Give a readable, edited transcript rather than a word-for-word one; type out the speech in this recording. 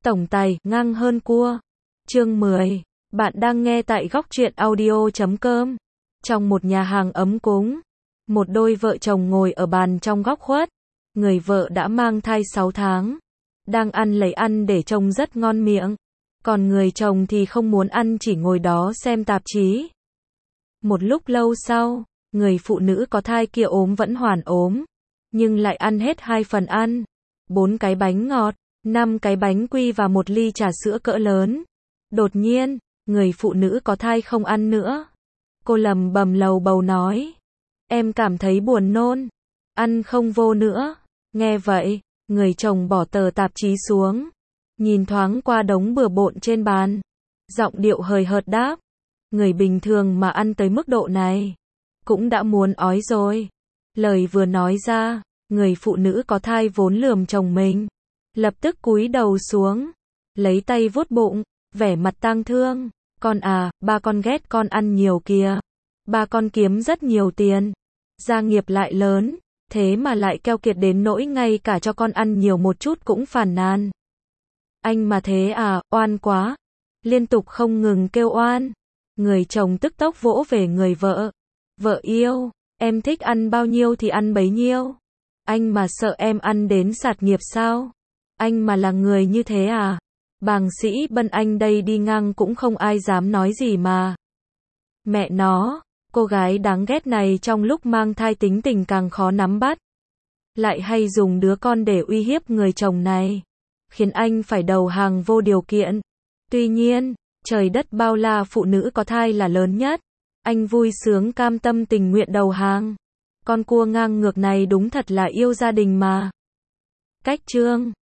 Tổng tài, ngang hơn cua. Chương 10. Bạn đang nghe tại góc truyện audio.com. Trong một nhà hàng ấm cúng, một đôi vợ chồng ngồi ở bàn trong góc khuất. Người vợ đã mang thai 6 tháng, đang ăn lấy ăn để trông rất ngon miệng. Còn người chồng thì không muốn ăn, chỉ ngồi đó xem tạp chí. Một lúc lâu sau, người phụ nữ có thai kia ốm vẫn hoàn ốm, nhưng lại ăn hết 2 phần ăn, 4 cái bánh ngọt, 5 cái bánh quy và 1 ly trà sữa cỡ lớn. Đột nhiên, người phụ nữ có thai không ăn nữa. Cô lầm bầm lầu bầu nói, em cảm thấy buồn nôn, ăn không vô nữa. Nghe vậy, người chồng bỏ tờ tạp chí xuống, nhìn thoáng qua đống bừa bộn trên bàn, giọng điệu hời hợt đáp, người bình thường mà ăn tới mức độ này, cũng đã muốn ói rồi. Lời vừa nói ra, người phụ nữ có thai vốn lườm chồng mình, lập tức cúi đầu xuống, lấy tay vuốt bụng, vẻ mặt tang thương. Con à, ba con ghét con ăn nhiều kìa. Ba con kiếm rất nhiều tiền, gia nghiệp lại lớn, thế mà lại keo kiệt đến nỗi ngay cả cho con ăn nhiều một chút cũng phàn nàn. Anh mà thế à, oan quá. Liên tục không ngừng kêu oan. Người chồng tức tốc vỗ về người vợ. Vợ yêu, em thích ăn bao nhiêu thì ăn bấy nhiêu. Anh mà sợ em ăn đến sạt nghiệp sao? Anh mà là người như thế à? Bàng sĩ Bân Anh đây đi ngang cũng không ai dám nói gì mà. Mẹ nó, cô gái đáng ghét này trong lúc mang thai tính tình càng khó nắm bắt. Lại hay dùng đứa con để uy hiếp người chồng này, khiến anh phải đầu hàng vô điều kiện. Tuy nhiên, trời đất bao la, phụ nữ có thai là lớn nhất. Anh vui sướng cam tâm tình nguyện đầu hàng. Con cua ngang ngược này đúng thật là yêu gia đình mà. Cách chương